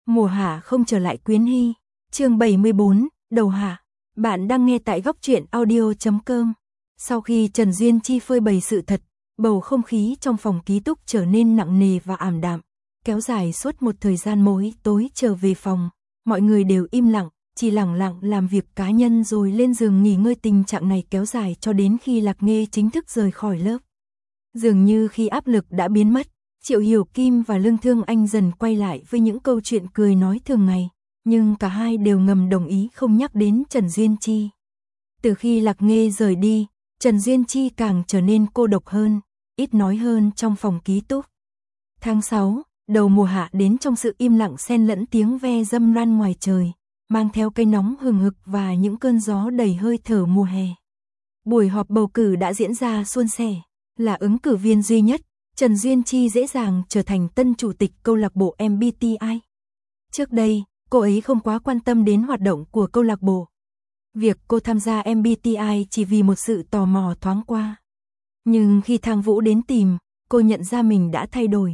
Mùa hạ không trở lại Quyến Hy. Chương 74, đầu hạ. Bạn đang nghe tại góc truyện audio.com. Sau khi Trần Duyên Chi phơi bày sự thật, bầu không khí trong phòng ký túc trở nên nặng nề và ảm đạm, kéo dài suốt một thời gian. Mỗi tối trở về phòng, mọi người đều im lặng, chỉ lẳng lặng làm việc cá nhân rồi lên giường nghỉ ngơi. Tình trạng này kéo dài cho đến khi Lạc Nghê chính thức rời khỏi lớp. Dường như khi áp lực đã biến mất, Triệu Hiểu Kim và Lương Thương Anh dần quay lại với những câu chuyện cười nói thường ngày, nhưng cả hai đều ngầm đồng ý không nhắc đến Trần Duyên Chi. Từ khi Lạc Nghê rời đi, Trần Duyên Chi càng trở nên cô độc hơn, ít nói hơn trong phòng ký túc. Tháng 6, đầu mùa hạ đến trong sự im lặng xen lẫn tiếng ve râm ran ngoài trời, mang theo cái nóng hừng hực và những cơn gió đầy hơi thở mùa hè. Buổi họp bầu cử đã diễn ra suôn sẻ, là ứng cử viên duy nhất, Trần Duyên Chi dễ dàng trở thành tân chủ tịch câu lạc bộ MBTI. Trước đây, cô ấy không quá quan tâm đến hoạt động của câu lạc bộ. Việc cô tham gia MBTI chỉ vì một sự tò mò thoáng qua. Nhưng khi Thang Vũ đến tìm, cô nhận ra mình đã thay đổi.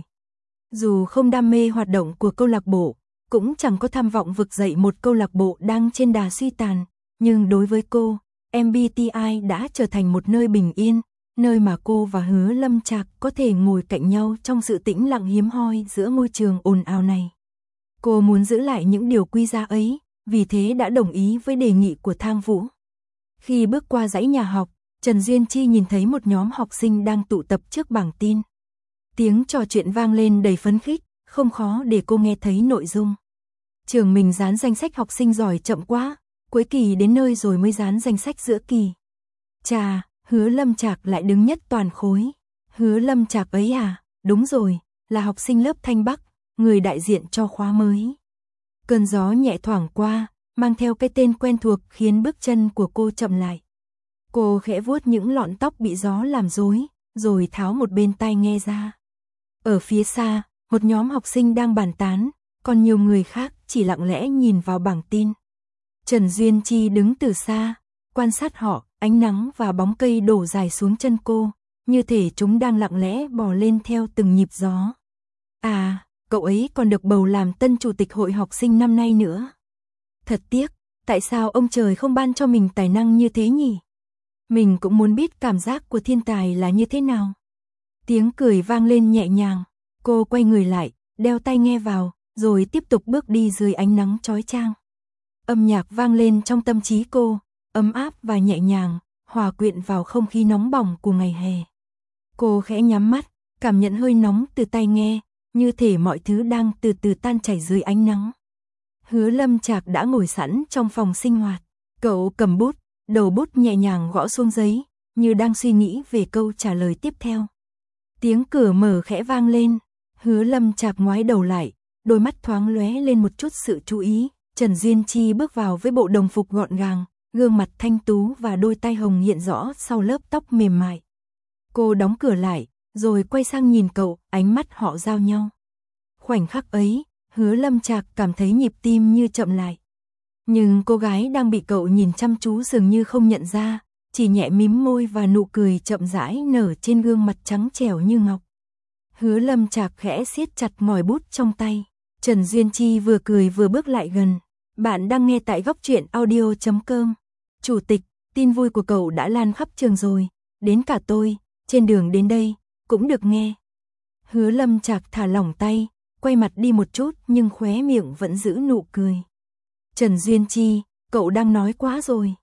Dù không đam mê hoạt động của câu lạc bộ, cũng chẳng có tham vọng vực dậy một câu lạc bộ đang trên đà suy tàn, nhưng đối với cô, MBTI đã trở thành một nơi bình yên, nơi mà cô và Hứa Lâm Trạc có thể ngồi cạnh nhau trong sự tĩnh lặng hiếm hoi giữa ngôi trường ồn ào này. Cô muốn giữ lại những điều quý giá ấy, vì thế đã đồng ý với đề nghị của Thang Vũ. Khi bước qua dãy nhà học, Trần Duyên Chi nhìn thấy một nhóm học sinh đang tụ tập trước bảng tin. Tiếng trò chuyện vang lên đầy phấn khích, không khó để cô nghe thấy nội dung. Trường mình dán danh sách học sinh giỏi chậm quá, cuối kỳ đến nơi rồi mới dán danh sách giữa kỳ. Chà, Hứa Lâm Trạc lại đứng nhất toàn khối. Hứa Lâm Trạc ấy à, đúng rồi, là học sinh lớp Thanh Bắc, người đại diện cho khóa mới. Cơn gió nhẹ thoảng qua, mang theo cái tên quen thuộc khiến bước chân của cô chậm lại. Cô khẽ vuốt những lọn tóc bị gió làm rối, rồi tháo một bên tai nghe ra. Ở phía xa, một nhóm học sinh đang bàn tán, còn nhiều người khác chỉ lặng lẽ nhìn vào bảng tin. Trần Duyên Chi đứng từ xa, quan sát họ, ánh nắng và bóng cây đổ dài xuống chân cô, như thể chúng đang lặng lẽ bò lên theo từng nhịp gió. À, cậu ấy còn được bầu làm tân chủ tịch hội học sinh năm nay nữa. Thật tiếc, tại sao ông trời không ban cho mình tài năng như thế nhỉ? Mình cũng muốn biết cảm giác của thiên tài là như thế nào. Tiếng cười vang lên nhẹ nhàng, cô quay người lại, đeo tai nghe vào, rồi tiếp tục bước đi dưới ánh nắng chói chang. Âm nhạc vang lên trong tâm trí cô, ấm áp và nhẹ nhàng, hòa quyện vào không khí nóng bỏng của ngày hè. Cô khẽ nhắm mắt, cảm nhận hơi nóng từ tai nghe, như thể mọi thứ đang từ từ tan chảy dưới ánh nắng. Hứa Lâm Trạc đã ngồi sẵn trong phòng sinh hoạt. Cậu cầm bút, đầu bút nhẹ nhàng gõ xuống giấy, như đang suy nghĩ về câu trả lời tiếp theo. Tiếng cửa mở khẽ vang lên. Hứa Lâm Trạc ngoái đầu lại, đôi mắt thoáng lóe lên một chút sự chú ý. Trần Duyên Chi bước vào với bộ đồng phục gọn gàng, gương mặt thanh tú và đôi tai hồng hiện rõ sau lớp tóc mềm mại. Cô đóng cửa lại, rồi quay sang nhìn cậu, ánh mắt họ giao nhau. Khoảnh khắc ấy, Hứa Lâm Trạc cảm thấy nhịp tim như chậm lại. Nhưng cô gái đang bị cậu nhìn chăm chú dường như không nhận ra, chỉ nhẹ mím môi và nụ cười chậm rãi nở trên gương mặt trắng trẻo như ngọc. Hứa Lâm Trạc khẽ siết chặt ngòi bút trong tay. Trần Duyên Chi vừa cười vừa bước lại gần. Bạn đang nghe tại góc truyện audio.com. Chủ tịch, tin vui của cậu đã lan khắp trường rồi, đến cả tôi, trên đường đến đây, cũng được nghe. Hứa Lâm Trạc thả lỏng tay, quay mặt đi một chút nhưng khóe miệng vẫn giữ nụ cười. Trần Duyên Chi, cậu đang nói quá rồi.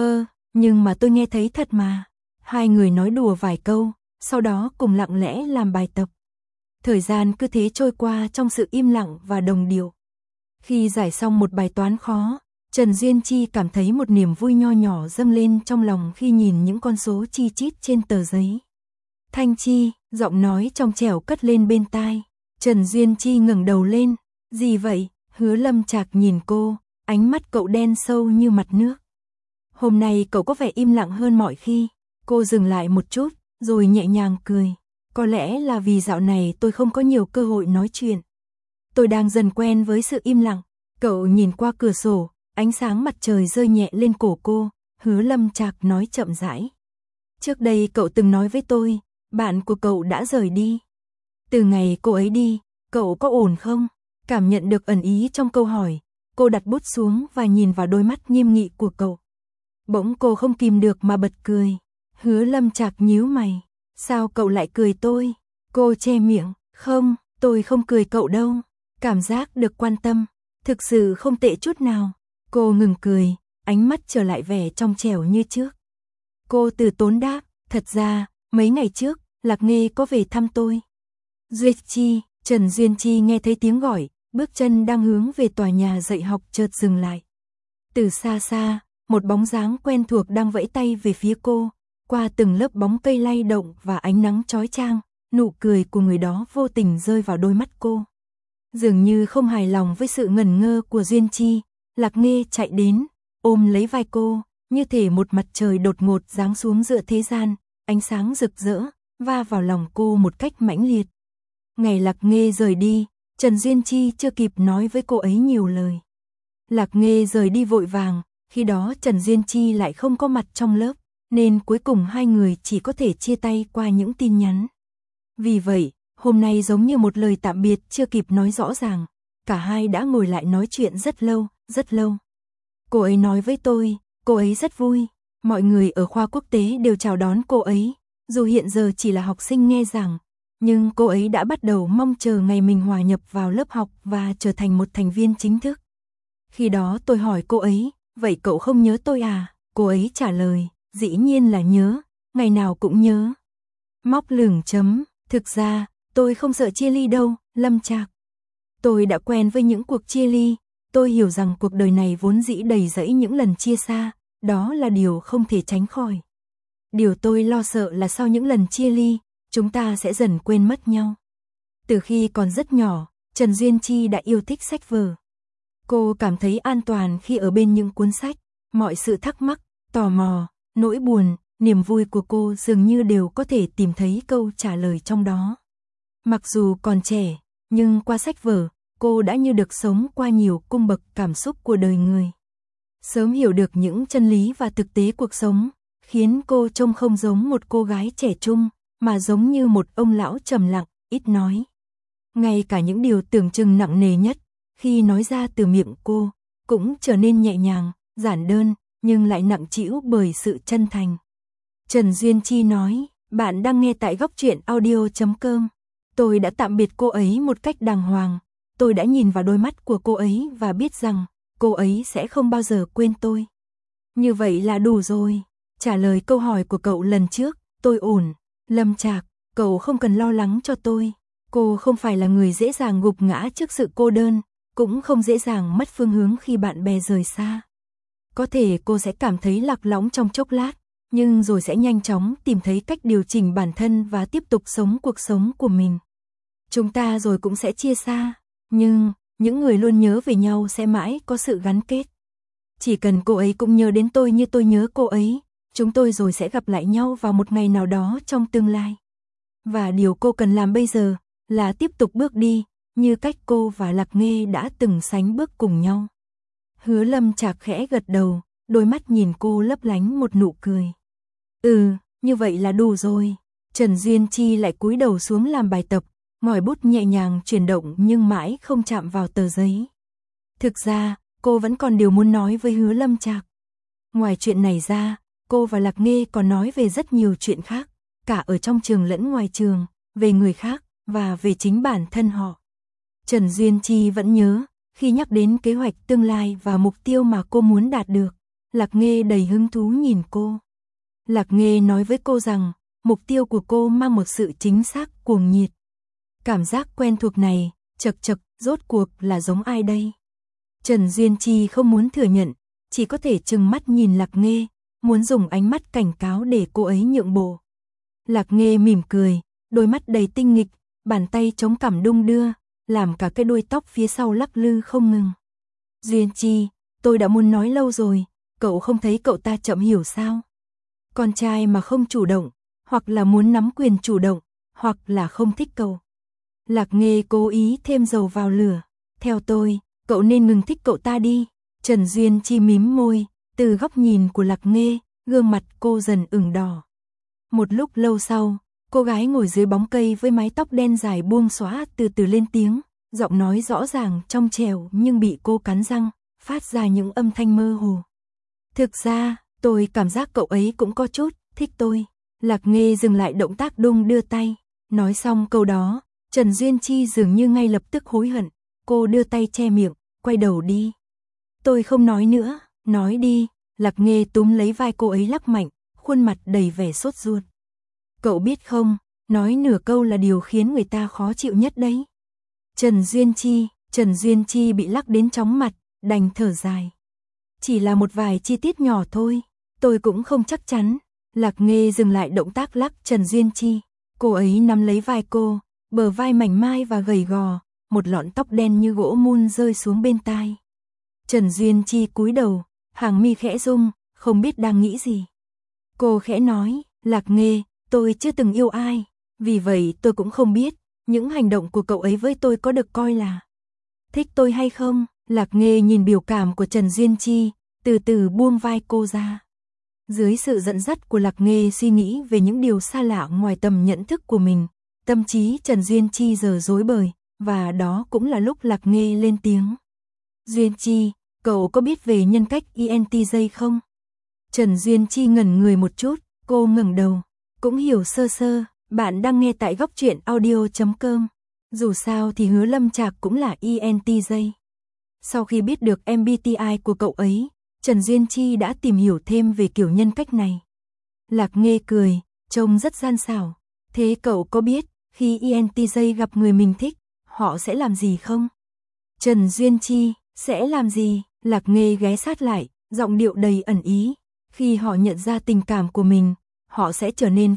Nhưng mà tôi nghe thấy thật mà. Hai người nói đùa vài câu, sau đó cùng lặng lẽ làm bài tập. Thời gian cứ thế trôi qua trong sự im lặng và đồng điệu. Khi giải xong một bài toán khó, Trần Duyên Chi cảm thấy một niềm vui nho nhỏ dâng lên trong lòng khi nhìn những con số chi chít trên tờ giấy. Thanh Chi, giọng nói trong trẻo cất lên bên tai. Trần Duyên Chi ngẩng đầu lên. Gì vậy? Hứa Lâm Trạc nhìn cô, ánh mắt cậu đen sâu như mặt nước. Hôm nay cậu có vẻ im lặng hơn mọi khi. Cô dừng lại một chút, rồi nhẹ nhàng cười. Có lẽ là vì dạo này tôi không có nhiều cơ hội nói chuyện. Tôi đang dần quen với sự im lặng. Cậu nhìn qua cửa sổ, ánh sáng mặt trời rơi nhẹ lên cổ cô. Hứa Lâm Trạc nói chậm rãi. Trước đây cậu từng nói với tôi, bạn của cậu đã rời đi. Từ ngày cô ấy đi, cậu có ổn không? Cảm nhận được ẩn ý trong câu hỏi, cô đặt bút xuống và nhìn vào đôi mắt nghiêm nghị của cậu. Bỗng cô không kìm được mà bật cười. Hứa Lâm Trạc nhíu mày. Sao cậu lại cười tôi? Cô che miệng. Không, tôi không cười cậu đâu. Cảm giác được quan tâm, thực sự không tệ chút nào. Cô ngừng cười, ánh mắt trở lại vẻ trong trẻo như trước. Cô từ tốn đáp, thật ra, mấy ngày trước, Lạc Nghê có về thăm tôi. Duyệt Chi, Trần Duyên Chi nghe thấy tiếng gọi, bước chân đang hướng về tòa nhà dạy học chợt dừng lại. Từ xa xa, một bóng dáng quen thuộc đang vẫy tay về phía cô, qua từng lớp bóng cây lay động và ánh nắng chói chang, nụ cười của người đó vô tình rơi vào đôi mắt cô. Dường như không hài lòng với sự ngẩn ngơ của Duyên Chi, Lạc Nghê chạy đến, ôm lấy vai cô, như thể một mặt trời đột ngột giáng xuống giữa thế gian, ánh sáng rực rỡ, va vào lòng cô một cách mãnh liệt. Ngày Lạc Nghê rời đi, Trần Duyên Chi chưa kịp nói với cô ấy nhiều lời. Lạc Nghê rời đi vội vàng, khi đó Trần Duyên Chi lại không có mặt trong lớp, nên cuối cùng hai người chỉ có thể chia tay qua những tin nhắn. Vì vậy, hôm nay giống như một lời tạm biệt chưa kịp nói rõ ràng, cả hai đã ngồi lại nói chuyện rất lâu, rất lâu. Cô ấy nói với tôi, cô ấy rất vui, mọi người ở khoa quốc tế đều chào đón cô ấy, dù hiện giờ chỉ là học sinh nghe giảng, nhưng cô ấy đã bắt đầu mong chờ ngày mình hòa nhập vào lớp học và trở thành một thành viên chính thức. Khi đó tôi hỏi cô ấy, vậy cậu không nhớ tôi à? Cô ấy trả lời, dĩ nhiên là nhớ, ngày nào cũng nhớ. Móc lửng chấm, thực ra, tôi không sợ chia ly đâu, Lâm Trạc. Tôi đã quen với những cuộc chia ly, tôi hiểu rằng cuộc đời này vốn dĩ đầy rẫy những lần chia xa, đó là điều không thể tránh khỏi. Điều tôi lo sợ là sau những lần chia ly, chúng ta sẽ dần quên mất nhau. Từ khi còn rất nhỏ, Trần Duyên Chi đã yêu thích sách vở. Cô cảm thấy an toàn khi ở bên những cuốn sách, mọi sự thắc mắc, tò mò, nỗi buồn, niềm vui của cô dường như đều có thể tìm thấy câu trả lời trong đó. Mặc dù còn trẻ, nhưng qua sách vở, cô đã như được sống qua nhiều cung bậc cảm xúc của đời người. Sớm hiểu được những chân lý và thực tế cuộc sống, khiến cô trông không giống một cô gái trẻ trung, mà giống như một ông lão trầm lặng, ít nói. Ngay cả những điều tưởng chừng nặng nề nhất, khi nói ra từ miệng cô, cũng trở nên nhẹ nhàng, giản đơn, nhưng lại nặng trĩu bởi sự chân thành. Trần Duyên Chi nói, bạn đang nghe tại Góc Truyện Audio.com. Tôi đã tạm biệt cô ấy một cách đàng hoàng. Tôi đã nhìn vào đôi mắt của cô ấy và biết rằng, cô ấy sẽ không bao giờ quên tôi. Như vậy là đủ rồi. Trả lời câu hỏi của cậu lần trước, tôi ổn. Lâm Trạc, cậu không cần lo lắng cho tôi. Cô không phải là người dễ dàng gục ngã trước sự cô đơn, cũng không dễ dàng mất phương hướng khi bạn bè rời xa. Có thể cô sẽ cảm thấy lạc lõng trong chốc lát, nhưng rồi sẽ nhanh chóng tìm thấy cách điều chỉnh bản thân và tiếp tục sống cuộc sống của mình. Chúng ta rồi cũng sẽ chia xa, nhưng những người luôn nhớ về nhau sẽ mãi có sự gắn kết. Chỉ cần cô ấy cũng nhớ đến tôi như tôi nhớ cô ấy, chúng tôi rồi sẽ gặp lại nhau vào một ngày nào đó trong tương lai. Và điều cô cần làm bây giờ là tiếp tục bước đi, như cách cô và Lạc Nghê đã từng sánh bước cùng nhau. Hứa Lâm Trạc khẽ gật đầu, đôi mắt nhìn cô lấp lánh một nụ cười. Như vậy là đủ rồi. Trần Duyên Chi lại cúi đầu xuống làm bài tập, ngòi bút nhẹ nhàng chuyển động nhưng mãi không chạm vào tờ giấy. Thực ra, cô vẫn còn điều muốn nói với Hứa Lâm Trạc. Ngoài chuyện này ra, cô và Lạc Nghê còn nói về rất nhiều chuyện khác, cả ở trong trường lẫn ngoài trường, về người khác, và về chính bản thân họ. Trần Duyên Chi vẫn nhớ, khi nhắc đến kế hoạch tương lai và mục tiêu mà cô muốn đạt được, Lạc Nghê đầy hứng thú nhìn cô. Lạc Nghê nói với cô rằng, mục tiêu của cô mang một sự chính xác cuồng nhiệt. Cảm giác quen thuộc này, chật, rốt cuộc là giống ai đây? Trần Duyên Chi không muốn thừa nhận, chỉ có thể trừng mắt nhìn Lạc Nghê, muốn dùng ánh mắt cảnh cáo để cô ấy nhượng bộ. Lạc Nghê mỉm cười, đôi mắt đầy tinh nghịch, bàn tay chống cằm đung đưa, làm cả cái đuôi tóc phía sau lắc lư không ngừng. Duyên Chi, tôi đã muốn nói lâu rồi, cậu không thấy cậu ta chậm hiểu sao? Con trai mà không chủ động, hoặc là muốn nắm quyền chủ động, hoặc là không thích cậu. Lạc Nghê cố ý thêm dầu vào lửa. Theo tôi, cậu nên ngừng thích cậu ta đi. Trần Duyên Chi mím môi, từ góc nhìn của Lạc Nghê, gương mặt cô dần ửng đỏ. Một lúc lâu sau, cô gái ngồi dưới bóng cây với mái tóc đen dài buông xõa từ từ lên tiếng, Giọng nói rõ ràng trong trẻo nhưng bị cô cắn răng, phát ra những âm thanh mơ hồ. Thực ra, tôi cảm giác cậu ấy cũng có chút thích tôi. Lạc Nghê dừng lại động tác đung đưa tay. Nói xong câu đó, Trần Duyên Chi dường như ngay lập tức hối hận. Cô đưa tay che miệng, quay đầu đi. Tôi không nói nữa, nói đi. Lạc Nghê túm lấy vai cô ấy lắc mạnh, khuôn mặt đầy vẻ sốt ruột. Cậu biết không, nói nửa câu là điều khiến người ta khó chịu nhất đấy. Trần Duyên Chi bị lắc đến chóng mặt, đành thở dài. Chỉ là một vài chi tiết nhỏ thôi, tôi cũng không chắc chắn. Lạc Nghê dừng lại động tác lắc Trần Duyên Chi. Cô ấy nắm lấy vai cô, bờ vai mảnh mai và gầy gò, một lọn tóc đen như gỗ mun rơi xuống bên tai. Trần Duyên Chi cúi đầu, hàng mi khẽ rung, không biết đang nghĩ gì. Cô khẽ nói, Lạc Nghê, tôi chưa từng yêu ai, vì vậy tôi cũng không biết, những hành động của cậu ấy với tôi có được coi là thích tôi hay không. Lạc Nghê nhìn biểu cảm của Trần Duyên Chi, từ từ buông vai cô ra. Dưới sự dẫn dắt của Lạc Nghê suy nghĩ về những điều xa lạ ngoài tầm nhận thức của mình, tâm trí Trần Duyên Chi giờ rối bời, và đó cũng là lúc Lạc Nghê lên tiếng. Duyên Chi, cậu có biết về nhân cách ENTJ không? Trần Duyên Chi ngẩn người một chút, cô ngẩng đầu, cũng hiểu sơ sơ. Bạn đang nghe tại góc truyện audio.com. Dù sao thì Hứa Lâm Trạc cũng là ENTJ. Sau khi biết được MBTI của cậu ấy, Trần Duyên Chi đã tìm hiểu thêm về kiểu nhân cách này. Lạc Nghê cười, trông rất gian xảo. Thế cậu có biết, khi ENTJ gặp người mình thích, họ sẽ làm gì không? Trần Duyên Chi, sẽ làm gì? Lạc Nghê ghé sát lại, giọng điệu đầy ẩn ý. Khi họ nhận ra tình cảm của mình, họ sẽ trở nên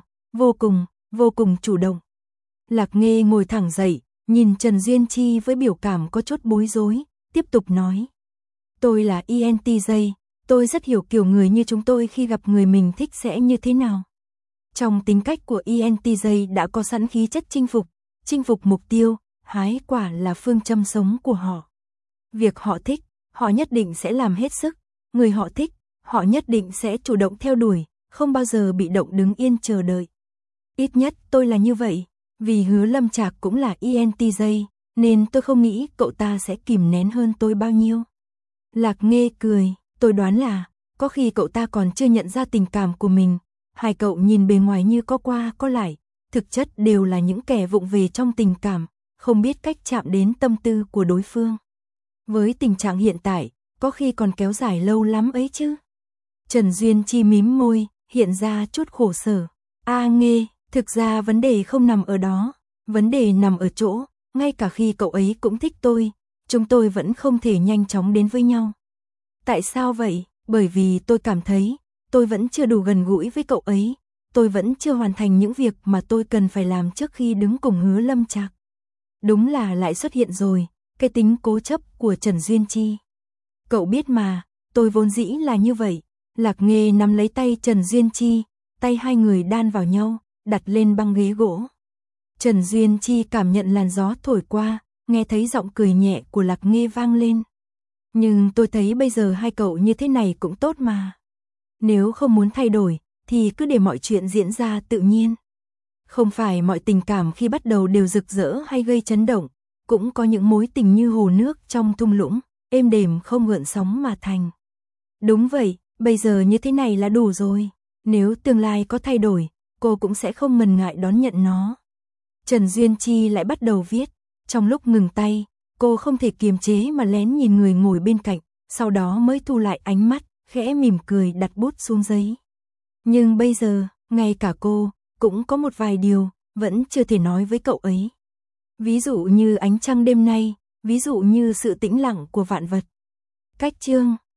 vô cùng chủ động. Lạc Nghê ngồi thẳng dậy, nhìn Trần Duyên Chi với biểu cảm có chút bối rối, tiếp tục nói. Tôi là ENTJ, tôi rất hiểu kiểu người như chúng tôi khi gặp người mình thích sẽ như thế nào. Trong tính cách của ENTJ đã có sẵn khí chất chinh phục mục tiêu, hái quả là phương châm sống của họ. Việc họ thích, họ nhất định sẽ làm hết sức, người họ thích, họ nhất định sẽ chủ động theo đuổi, không bao giờ bị động đứng yên chờ đợi. Ít nhất tôi là như vậy, vì Hứa Lâm Trạc cũng là ENTJ, nên tôi không nghĩ cậu ta sẽ kìm nén hơn tôi bao nhiêu. Lạc Nghê cười, tôi đoán là, có khi cậu ta còn chưa nhận ra tình cảm của mình, hai cậu nhìn bề ngoài như có qua có lại, thực chất đều là những kẻ vụng về trong tình cảm, không biết cách chạm đến tâm tư của đối phương. Với tình trạng hiện tại, có khi còn kéo dài lâu lắm ấy chứ. Trần Duyên Chi mím môi, hiện ra chút khổ sở. Nghê, thực ra vấn đề không nằm ở đó, vấn đề nằm ở chỗ, ngay cả khi cậu ấy cũng thích tôi, chúng tôi vẫn không thể nhanh chóng đến với nhau. Tại sao vậy? Bởi vì tôi cảm thấy, tôi vẫn chưa đủ gần gũi với cậu ấy, tôi vẫn chưa hoàn thành những việc mà tôi cần phải làm trước khi đứng cùng Hứa Lâm Trạc. Đúng là lại xuất hiện rồi, cái tính cố chấp của Trần Duyên Chi. Cậu biết mà, tôi vốn dĩ là như vậy. Lạc Nghê nắm lấy tay Trần Duyên Chi, tay hai người đan vào nhau, đặt lên băng ghế gỗ. Trần Duyên Chi cảm nhận làn gió thổi qua, nghe thấy giọng cười nhẹ của Lạc Nghê vang lên. Nhưng tôi thấy bây giờ hai cậu như thế này cũng tốt mà. Nếu không muốn thay đổi, thì cứ để mọi chuyện diễn ra tự nhiên. Không phải mọi tình cảm khi bắt đầu đều rực rỡ hay gây chấn động, cũng có những mối tình như hồ nước trong thung lũng, êm đềm không gợn sóng mà thành. Đúng vậy, bây giờ như thế này là đủ rồi. Nếu tương lai có thay đổi, cô cũng sẽ không ngần ngại đón nhận nó. Trần Duyên Chi lại bắt đầu viết. Trong lúc ngừng tay, cô không thể kiềm chế mà lén nhìn người ngồi bên cạnh, sau đó mới thu lại ánh mắt, khẽ mỉm cười đặt bút xuống giấy. Nhưng bây giờ, ngay cả cô, cũng có một vài điều, vẫn chưa thể nói với cậu ấy. Ví dụ như ánh trăng đêm nay, ví dụ như sự tĩnh lặng của vạn vật. Cách chương